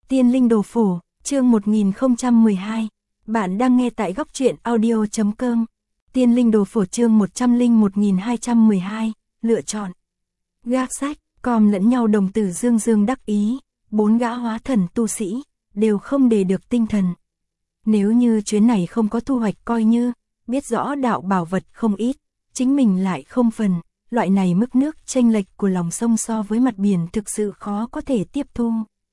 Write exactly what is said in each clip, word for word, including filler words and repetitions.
Tiên Linh Đồ Phổ, chương một nghìn không trăm mười hai. Bạn đang nghe tại góc truyện audio chấm com. Tiên Linh Đồ Phổ chương một trăm lẻ một nghìn hai trăm mười hai, lựa chọn. Gác sách, com lẫn nhau đồng tử dương dương đắc ý, bốn gã hóa thần tu sĩ, đều không để được tinh thần. Nếu như chuyến này không có thu hoạch coi như, biết rõ đạo bảo vật không ít, chính mình lại không phần, loại này mức nước chênh lệch của lòng sông so với mặt biển thực sự khó có thể tiếp thu.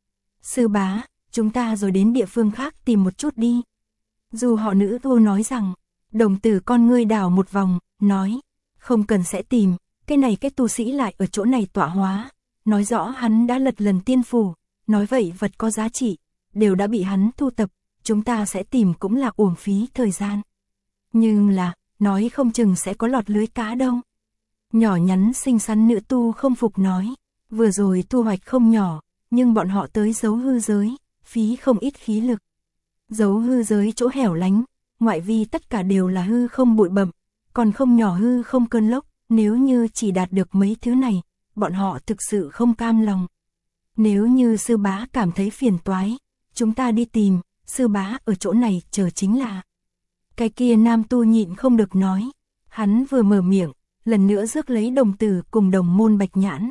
Sư bá, chúng ta rồi đến địa phương khác tìm một chút đi. Dù họ nữ tu nói rằng, đồng tử con ngươi đảo một vòng, nói, không cần sẽ tìm, cái này cái tu sĩ lại ở chỗ này tọa hóa, nói rõ hắn đã lật lần tiên phủ, nói vậy vật có giá trị, đều đã bị hắn thu tập, chúng ta sẽ tìm cũng là uổng phí thời gian. Nhưng là, nói không chừng sẽ có lọt lưới cá đâu. Nhỏ nhắn xinh xắn nữ tu không phục nói, vừa rồi thu hoạch không nhỏ, nhưng bọn họ tới giấu hư giới, phí không ít khí lực. Giấu hư giới chỗ hẻo lánh, ngoại vi tất cả đều là hư không bụi bặm, còn không nhỏ hư không cơn lốc, nếu như chỉ đạt được mấy thứ này, bọn họ thực sự không cam lòng. Nếu như sư bá cảm thấy phiền toái, chúng ta đi tìm, sư bá ở chỗ này chờ chính là. Cái kia nam tu nhịn không được nói, hắn vừa mở miệng, lần nữa rước lấy đồng tử cùng đồng môn bạch nhãn.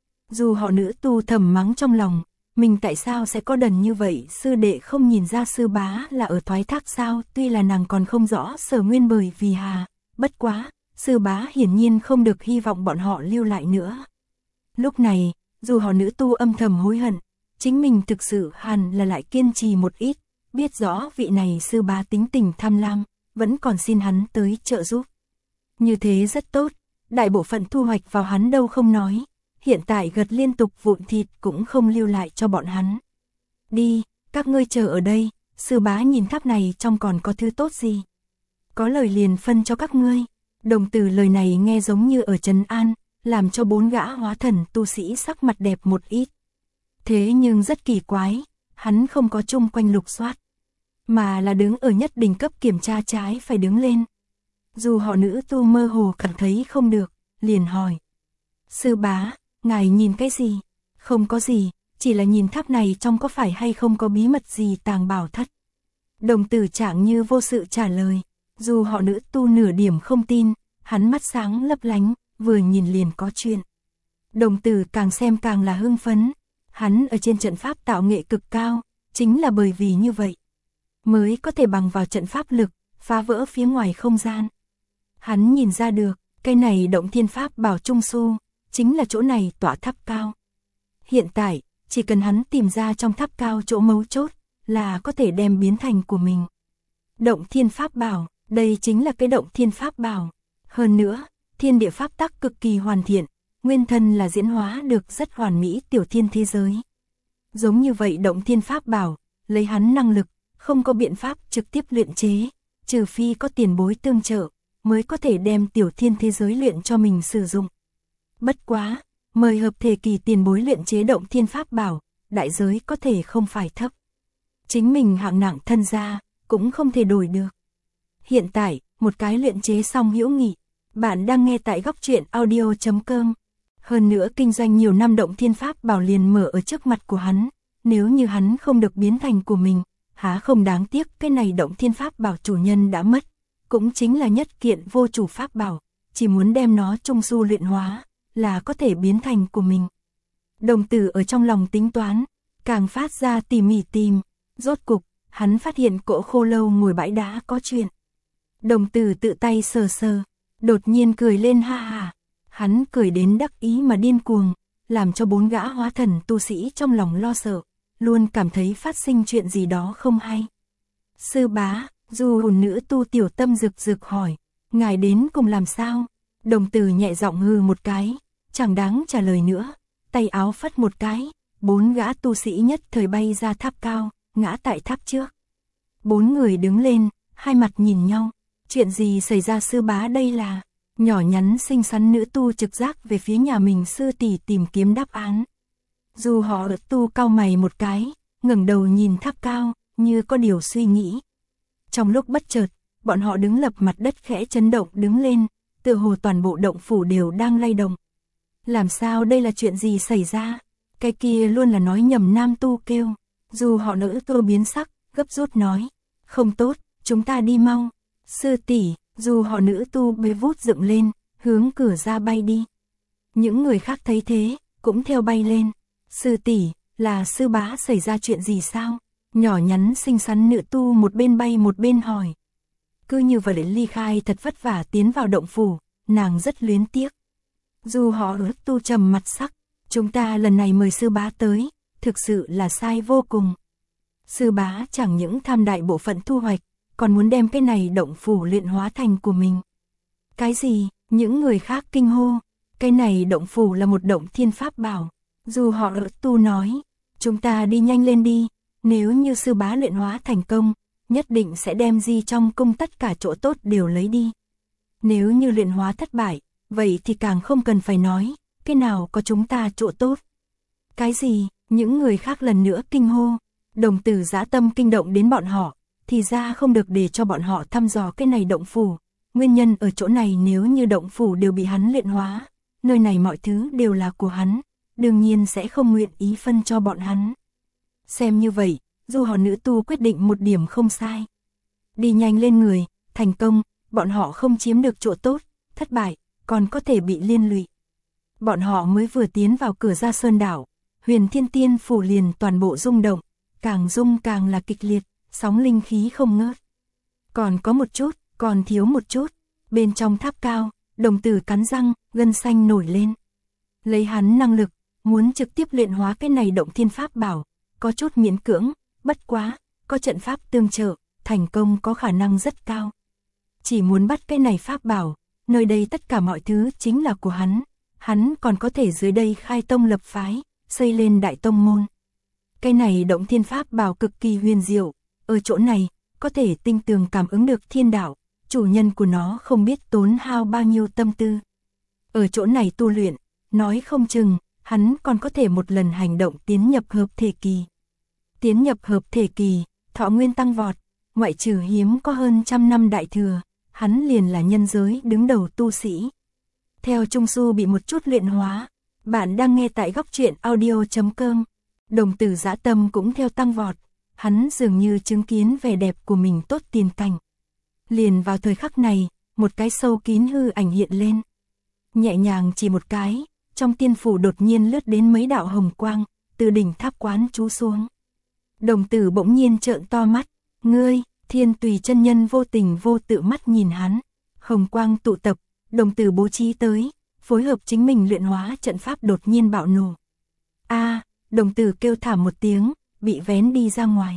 Dù họ nữ tu thầm mắng trong lòng, mình tại sao sẽ có đần như vậy, sư đệ không nhìn ra sư bá là ở thoái thác sao, tuy là nàng còn không rõ sở nguyên bởi vì hà, bất quá, sư bá hiển nhiên không được hy vọng bọn họ lưu lại nữa. Lúc này, dù họ nữ tu âm thầm hối hận, chính mình thực sự hẳn là lại kiên trì một ít, biết rõ vị này sư bá tính tình tham lam, vẫn còn xin hắn tới trợ giúp. Như thế rất tốt, đại bộ phận thu hoạch vào hắn đâu không nói. Hiện tại gật liên tục vụn thịt cũng không lưu lại cho bọn hắn. Đi, các ngươi chờ ở đây, sư bá nhìn tháp này trong còn có thứ tốt gì. Có lời liền phân cho các ngươi. Đồng tử lời này nghe giống như ở trấn an, làm cho bốn gã hóa thần tu sĩ sắc mặt đẹp một ít. Thế nhưng rất kỳ quái, hắn không có chung quanh lục soát, mà là đứng ở nhất đỉnh cấp kiểm tra trái phải đứng lên. Dù họ nữ tu mơ hồ cảm thấy không được, liền hỏi. Sư bá, ngài nhìn cái gì? Không có gì, chỉ là nhìn tháp này trong có phải hay không có bí mật gì tàng bảo thất. Đồng tử trạng như vô sự trả lời, dù họ nữ tu nửa điểm không tin, hắn mắt sáng lấp lánh, vừa nhìn liền có chuyện. Đồng tử càng xem càng là hưng phấn, hắn ở trên trận pháp tạo nghệ cực cao, chính là bởi vì như vậy, mới có thể bằng vào trận pháp lực, phá vỡ phía ngoài không gian. Hắn nhìn ra được, cái này động thiên pháp bảo trung su, chính là chỗ này tỏa tháp cao. Hiện tại, chỉ cần hắn tìm ra trong tháp cao chỗ mấu chốt, là có thể đem biến thành của mình. Động thiên pháp bảo, đây chính là cái động thiên pháp bảo. Hơn nữa, thiên địa pháp tắc cực kỳ hoàn thiện, nguyên thân là diễn hóa được rất hoàn mỹ tiểu thiên thế giới. Giống như vậy động thiên pháp bảo, lấy hắn năng lực, không có biện pháp trực tiếp luyện chế, trừ phi có tiền bối tương trợ, mới có thể đem tiểu thiên thế giới luyện cho mình sử dụng. Bất quá, mời hợp thể kỳ tiền bối luyện chế động thiên pháp bảo, đại giới có thể không phải thấp. Chính mình hạng nặng thân gia, cũng không thể đổi được. Hiện tại, một cái luyện chế xong hữu nghị, bạn đang nghe tại góc truyện audio chấm com. Hơn nữa kinh doanh nhiều năm động thiên pháp bảo liền mở ở trước mặt của hắn, nếu như hắn không được biến thành của mình, há không đáng tiếc cái này động thiên pháp bảo chủ nhân đã mất, cũng chính là nhất kiện vô chủ pháp bảo, chỉ muốn đem nó trung su luyện hóa, là có thể biến thành của mình. Đồng tử ở trong lòng tính toán, càng phát ra tỉ mỉ tìm, rốt cục, hắn phát hiện cỗ khô lâu ngồi bãi đá có chuyện. Đồng tử tự tay sờ sờ, đột nhiên cười lên ha ha, hắn cười đến đắc ý mà điên cuồng, làm cho bốn gã hóa thần tu sĩ trong lòng lo sợ, luôn cảm thấy phát sinh chuyện gì đó không hay. Sư bá, dù hồn nữ tu tiểu tâm rực rực hỏi, ngài đến cùng làm sao? Đồng tử nhẹ giọng hừ một cái, chẳng đáng trả lời nữa, tay áo phất một cái, bốn gã tu sĩ nhất thời bay ra tháp cao, ngã tại tháp trước. Bốn người đứng lên, hai mặt nhìn nhau, chuyện gì xảy ra sư bá đây là, nhỏ nhắn xinh xắn nữ tu trực giác về phía nhà mình sư tỷ tìm kiếm đáp án. Dù họ ở tu cau mày một cái, ngẩng đầu nhìn tháp cao, như có điều suy nghĩ. Trong lúc bất chợt, bọn họ đứng lập mặt đất khẽ chấn động đứng lên, tựa hồ toàn bộ động phủ đều đang lay động. Làm sao đây là chuyện gì xảy ra? Cái kia luôn là nói nhầm nam tu kêu. Dù họ nữ tu biến sắc, gấp rút nói. Không tốt, chúng ta đi mau. Sư tỷ, dù họ nữ tu bế vút dựng lên, hướng cửa ra bay đi. Những người khác thấy thế, cũng theo bay lên. Sư tỷ, là sư bá xảy ra chuyện gì sao? Nhỏ nhắn xinh xắn nữ tu một bên bay một bên hỏi. Cứ như vậy ly khai thật vất vả tiến vào động phủ, nàng rất luyến tiếc. Dù họ nữ tu trầm mặt sắc, chúng ta lần này mời sư bá tới, thực sự là sai vô cùng. Sư bá chẳng những tham đại bộ phận thu hoạch, còn muốn đem cái này động phủ luyện hóa thành của mình. Cái gì? Những người khác kinh hô. Cái này động phủ là một động thiên pháp bảo. Dù họ nữ tu nói, chúng ta đi nhanh lên đi, nếu như sư bá luyện hóa thành công, nhất định sẽ đem di trong cung tất cả chỗ tốt đều lấy đi. Nếu như luyện hóa thất bại, vậy thì càng không cần phải nói, cái nào có chúng ta chỗ tốt. Cái gì? Những người khác lần nữa kinh hô. Đồng tử dã tâm kinh động đến bọn họ, thì ra không được để cho bọn họ thăm dò cái này động phủ. Nguyên nhân ở chỗ này, nếu như động phủ đều bị hắn luyện hóa, nơi này mọi thứ đều là của hắn, đương nhiên sẽ không nguyện ý phân cho bọn hắn. Xem như vậy, dù họ nữ tu quyết định một điểm không sai. Đi nhanh lên người, thành công, bọn họ không chiếm được chỗ tốt, thất bại, còn có thể bị liên lụy. Bọn họ mới vừa tiến vào cửa ra sơn đảo, Huyền Thiên Tiên phủ liền toàn bộ rung động, càng rung càng là kịch liệt, sóng linh khí không ngớt. Còn có một chút, còn thiếu một chút, bên trong tháp cao, đồng tử cắn răng, gân xanh nổi lên. Lấy hắn năng lực, muốn trực tiếp luyện hóa cái này động thiên pháp bảo, có chút miễn cưỡng, bất quá, có trận pháp tương trợ, thành công có khả năng rất cao. Chỉ muốn bắt cái này pháp bảo, nơi đây tất cả mọi thứ chính là của hắn, hắn còn có thể dưới đây khai tông lập phái, xây lên đại tông môn. Cái này động thiên pháp bảo cực kỳ huyền diệu, ở chỗ này, có thể tinh tường cảm ứng được thiên đạo, chủ nhân của nó không biết tốn hao bao nhiêu tâm tư. Ở chỗ này tu luyện, nói không chừng, hắn còn có thể một lần hành động tiến nhập hợp thể kỳ. Tiến nhập hợp thể kỳ, thọ nguyên tăng vọt, ngoại trừ hiếm có hơn trăm năm đại thừa, hắn liền là nhân giới đứng đầu tu sĩ. Theo Trung Su bị một chút luyện hóa, bạn đang nghe tại góc truyện audio chấm com. Đồng tử dã tâm cũng theo tăng vọt, hắn dường như chứng kiến vẻ đẹp của mình tốt tiền cảnh. Liền vào thời khắc này, một cái sâu kín hư ảnh hiện lên. Nhẹ nhàng chỉ một cái, trong tiên phủ đột nhiên lướt đến mấy đạo hồng quang, từ đỉnh tháp quán chú xuống. Đồng tử bỗng nhiên trợn to mắt, ngươi, Thiên Tùy chân nhân vô tình vô tự mắt nhìn hắn. Hồng quang tụ tập, đồng tử bố trí tới, phối hợp chính mình luyện hóa trận pháp đột nhiên bạo nổ. A, đồng tử kêu thảm một tiếng, bị vén đi ra ngoài.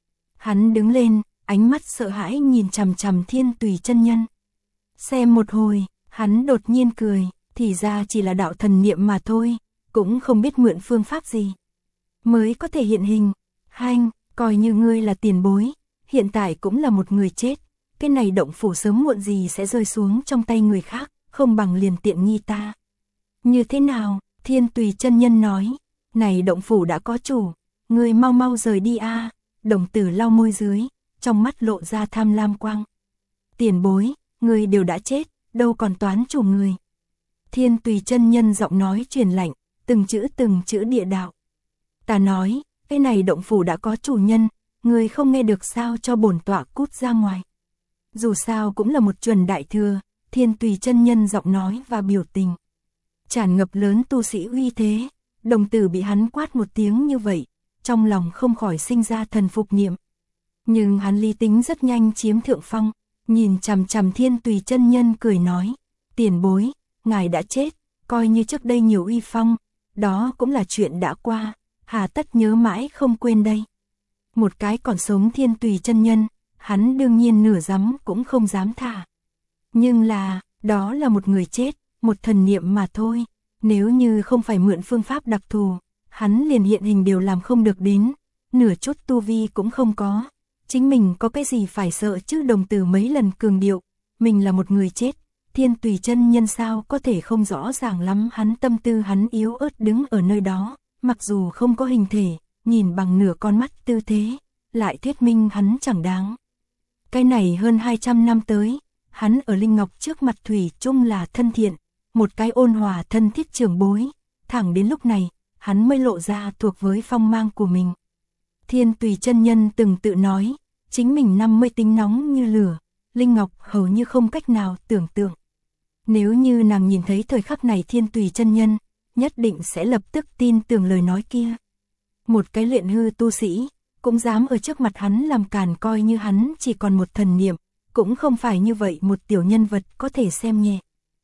Hắn đứng lên, ánh mắt sợ hãi nhìn chằm chằm Thiên Tùy chân nhân. Xem một hồi, hắn đột nhiên cười, thì ra chỉ là đạo thần niệm mà thôi, cũng không biết mượn phương pháp gì mới có thể hiện hình. Hanh, coi như ngươi là tiền bối, hiện tại cũng là một người chết, cái này động phủ sớm muộn gì sẽ rơi xuống trong tay người khác, không bằng liền tiện nghi ta. Như thế nào? Thiên Tùy chân nhân nói, này động phủ đã có chủ, ngươi mau mau rời đi a. Đồng tử lau môi dưới, trong mắt lộ ra tham lam quang. Tiền bối, ngươi đều đã chết, đâu còn toán chủ người. Thiên Tùy chân nhân giọng nói truyền lạnh, từng chữ từng chữ địa đạo. Ta nói, cái này động phủ đã có chủ nhân, người không nghe được sao, cho bổn tọa cút ra ngoài. Dù sao cũng là một chuẩn đại thừa, Thiên Tùy chân nhân giọng nói và biểu tình tràn ngập lớn tu sĩ uy thế. Đồng tử bị hắn quát một tiếng như vậy, trong lòng không khỏi sinh ra thần phục niệm. Nhưng hắn lý tính rất nhanh chiếm thượng phong, nhìn chằm chằm Thiên Tùy chân nhân cười nói, tiền bối, ngài đã chết, coi như trước đây nhiều uy phong, đó cũng là chuyện đã qua, hà tất nhớ mãi không quên đây. Một cái còn sống Thiên Tùy chân nhân, hắn đương nhiên nửa dám cũng không dám thả. Nhưng là, đó là một người chết, một thần niệm mà thôi, nếu như không phải mượn phương pháp đặc thù, hắn liền hiện hình đều làm không được đến, nửa chút tu vi cũng không có. Chính mình có cái gì phải sợ chứ? Đồng tử mấy lần cường điệu, mình là một người chết, Thiên Tùy chân nhân sao có thể không rõ ràng lắm hắn tâm tư. Hắn yếu ớt đứng ở nơi đó, mặc dù không có hình thể, nhìn bằng nửa con mắt tư thế, lại thuyết minh hắn chẳng đáng. Cái này hơn hai trăm năm tới, hắn ở Linh Ngọc trước mặt thủy chung là thân thiện, một cái ôn hòa thân thiết trưởng bối, thẳng đến lúc này, hắn mới lộ ra thuộc với phong mang của mình. Thiên Tùy chân nhân từng tự nói, chính mình năm mươi tính nóng như lửa, Linh Ngọc hầu như không cách nào tưởng tượng. Nếu như nàng nhìn thấy thời khắc này Thiên Tùy chân nhân, nhất định sẽ lập tức tin tưởng lời nói kia. Một cái luyện hư tu sĩ, cũng dám ở trước mặt hắn làm càn, coi như hắn chỉ còn một thần niệm, cũng không phải như vậy một tiểu nhân vật có thể xem nhẹ.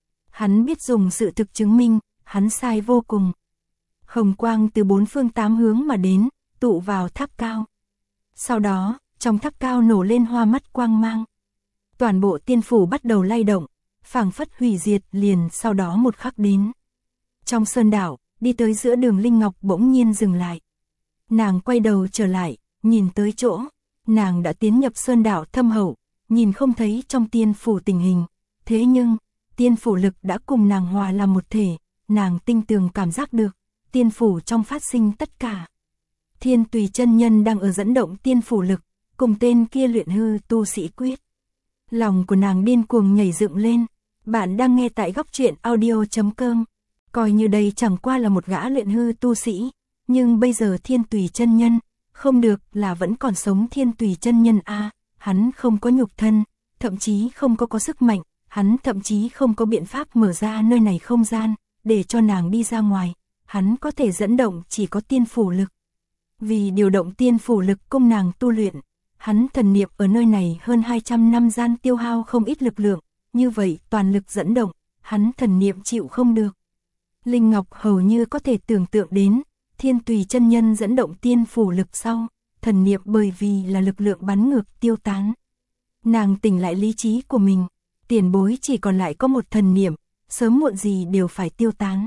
Hắn biết dùng sự thực chứng minh, hắn sai vô cùng. Hồng quang từ bốn phương tám hướng mà đến, tụ vào tháp cao. Sau đó, trong tháp cao nổ lên hoa mắt quang mang. Toàn bộ tiên phủ bắt đầu lay động, phảng phất hủy diệt liền sau đó một khắc đến. Trong sơn đảo, đi tới giữa đường Linh Ngọc bỗng nhiên dừng lại. Nàng quay đầu trở lại, nhìn tới chỗ, nàng đã tiến nhập sơn đảo thâm hậu, nhìn không thấy trong tiên phủ tình hình. Thế nhưng, tiên phủ lực đã cùng nàng hòa làm một thể, nàng tinh tường cảm giác được, tiên phủ trong phát sinh tất cả. Thiên Tùy chân nhân đang ở dẫn động tiên phủ lực, cùng tên kia luyện hư tu sĩ quyết. Lòng của nàng điên cuồng nhảy dựng lên. Bạn đang nghe tại góc truyện audio chấm com. Coi như đây chẳng qua là một gã luyện hư tu sĩ, nhưng bây giờ Thiên Tùy chân nhân, không được là vẫn còn sống Thiên Tùy chân nhân a, hắn không có nhục thân, thậm chí không có có sức mạnh, hắn thậm chí không có biện pháp mở ra nơi này không gian, để cho nàng đi ra ngoài, hắn có thể dẫn động chỉ có tiên phủ lực. Vì điều động tiên phủ lực cung nàng tu luyện, hắn thần niệm ở nơi này hơn hai trăm năm gian tiêu hao không ít lực lượng, như vậy toàn lực dẫn động, hắn thần niệm chịu không được. Linh Ngọc hầu như có thể tưởng tượng đến, Thiên Tùy chân nhân dẫn động tiên phủ lực sau, thần niệm bởi vì là lực lượng bắn ngược tiêu tán. Nàng tỉnh lại lý trí của mình, tiền bối chỉ còn lại có một thần niệm, sớm muộn gì đều phải tiêu tán.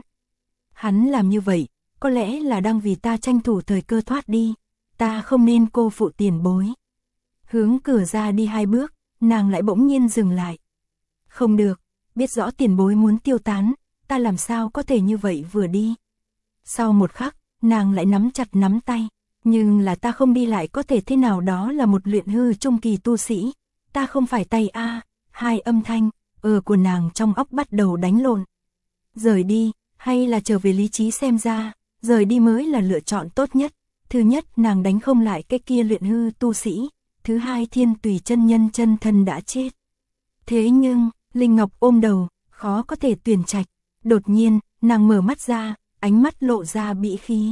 Hắn làm như vậy, có lẽ là đang vì ta tranh thủ thời cơ thoát đi, ta không nên cô phụ tiền bối. Hướng cửa ra đi hai bước, nàng lại bỗng nhiên dừng lại. Không được, biết rõ tiền bối muốn tiêu tán, ta làm sao có thể như vậy vừa đi. Sau một khắc, nàng lại nắm chặt nắm tay, nhưng là ta không đi lại có thể thế nào, đó là một luyện hư trung kỳ tu sĩ, ta không phải tay a. Hai âm thanh, ờ của nàng trong óc bắt đầu đánh lộn. Rời đi, hay là trở về lý trí, xem ra, rời đi mới là lựa chọn tốt nhất. Thứ nhất, nàng đánh không lại cái kia luyện hư tu sĩ. Thứ hai, Thiên Tùy chân nhân chân thân đã chết. Thế nhưng, Linh Ngọc ôm đầu, khó có thể tuyển trạch. Đột nhiên, nàng mở mắt ra, ánh mắt lộ ra bĩ khí.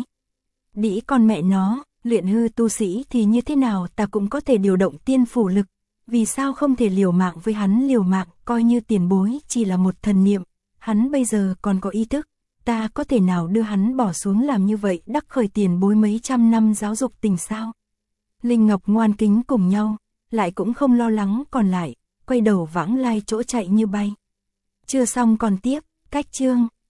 Đĩ con mẹ nó, luyện hư tu sĩ thì như thế nào ta cũng có thể điều động tiên phủ lực. Vì sao không thể liều mạng với hắn? Liều mạng, coi như tiền bối chỉ là một thần niệm, hắn bây giờ còn có ý thức, ta có thể nào đưa hắn bỏ xuống làm như vậy, đắc khởi tiền bối mấy trăm năm giáo dục tình sao? Linh Ngọc ngoan kính cùng nhau, lại cũng không lo lắng còn lại, quay đầu vãng lai chỗ chạy như bay. Chưa xong còn tiếp, cách chương.